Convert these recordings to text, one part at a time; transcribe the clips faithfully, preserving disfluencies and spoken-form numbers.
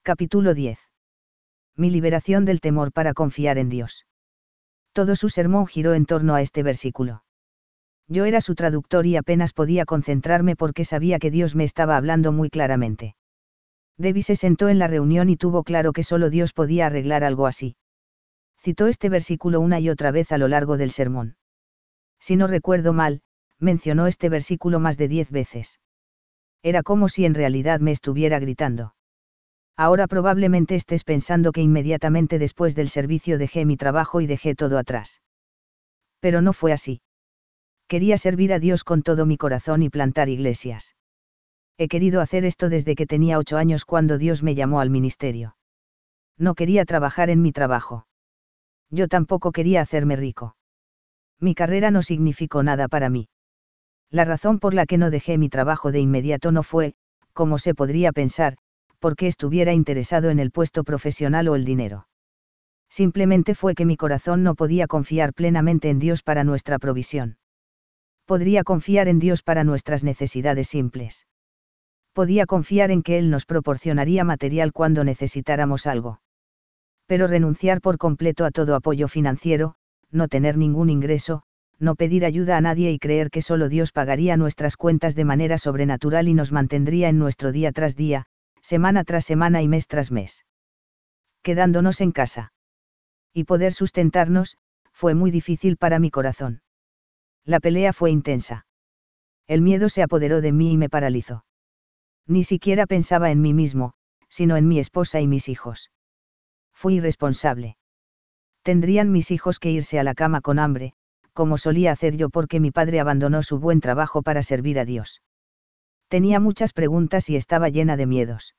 Capítulo diez. Mi liberación del temor para confiar en Dios. Todo su sermón giró en torno a este versículo. Yo era su traductor y apenas podía concentrarme porque sabía que Dios me estaba hablando muy claramente. Debbie se sentó en la reunión y tuvo claro que solo Dios podía arreglar algo así. Citó este versículo una y otra vez a lo largo del sermón. Si no recuerdo mal, mencionó este versículo más de diez veces. Era como si en realidad me estuviera gritando. Ahora probablemente estés pensando que inmediatamente después del servicio dejé mi trabajo y dejé todo atrás. Pero no fue así. Quería servir a Dios con todo mi corazón y plantar iglesias. He querido hacer esto desde que tenía ocho años cuando Dios me llamó al ministerio. No quería trabajar en mi trabajo. Yo tampoco quería hacerme rico. Mi carrera no significó nada para mí. La razón por la que no dejé mi trabajo de inmediato no fue, como se podría pensar, porque estuviera interesado en el puesto profesional o el dinero. Simplemente fue que mi corazón no podía confiar plenamente en Dios para nuestra provisión. Podría confiar en Dios para nuestras necesidades simples. Podía confiar en que Él nos proporcionaría material cuando necesitáramos algo. Pero renunciar por completo a todo apoyo financiero, no tener ningún ingreso, no pedir ayuda a nadie y creer que solo Dios pagaría nuestras cuentas de manera sobrenatural y nos mantendría en nuestro día tras día, semana tras semana y mes tras mes. Quedándonos en casa. Y poder sustentarnos, fue muy difícil para mi corazón. La pelea fue intensa. El miedo se apoderó de mí y me paralizó. Ni siquiera pensaba en mí mismo, sino en mi esposa y mis hijos. Fui irresponsable. Tendrían mis hijos que irse a la cama con hambre, como solía hacer yo porque mi padre abandonó su buen trabajo para servir a Dios. Tenía muchas preguntas y estaba llena de miedos.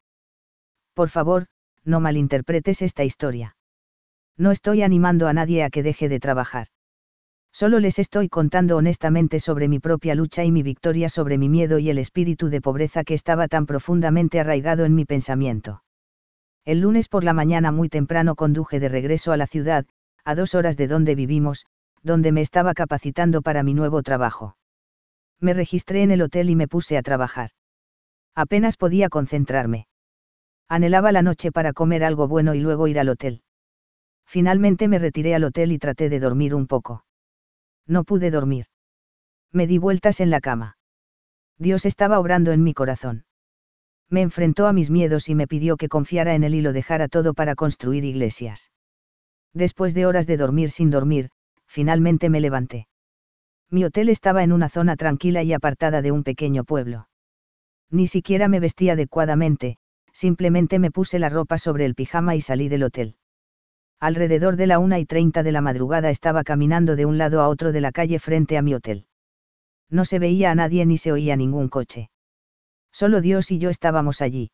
Por favor, no malinterpretes esta historia. No estoy animando a nadie a que deje de trabajar. Solo les estoy contando honestamente sobre mi propia lucha y mi victoria sobre mi miedo y el espíritu de pobreza que estaba tan profundamente arraigado en mi pensamiento. El lunes por la mañana muy temprano conduje de regreso a la ciudad, a dos horas de donde vivimos, donde me estaba capacitando para mi nuevo trabajo. Me registré en el hotel y me puse a trabajar. Apenas podía concentrarme. Anhelaba la noche para comer algo bueno y luego ir al hotel. Finalmente me retiré al hotel y traté de dormir un poco. No pude dormir. Me di vueltas en la cama. Dios estaba obrando en mi corazón. Me enfrentó a mis miedos y me pidió que confiara en Él y lo dejara todo para construir iglesias. Después de horas de dormir sin dormir, finalmente me levanté. Mi hotel estaba en una zona tranquila y apartada de un pequeño pueblo. Ni siquiera me vestí adecuadamente, simplemente me puse la ropa sobre el pijama y salí del hotel. Alrededor de la una y treinta de la madrugada estaba caminando de un lado a otro de la calle frente a mi hotel. No se veía a nadie ni se oía ningún coche. Solo Dios y yo estábamos allí.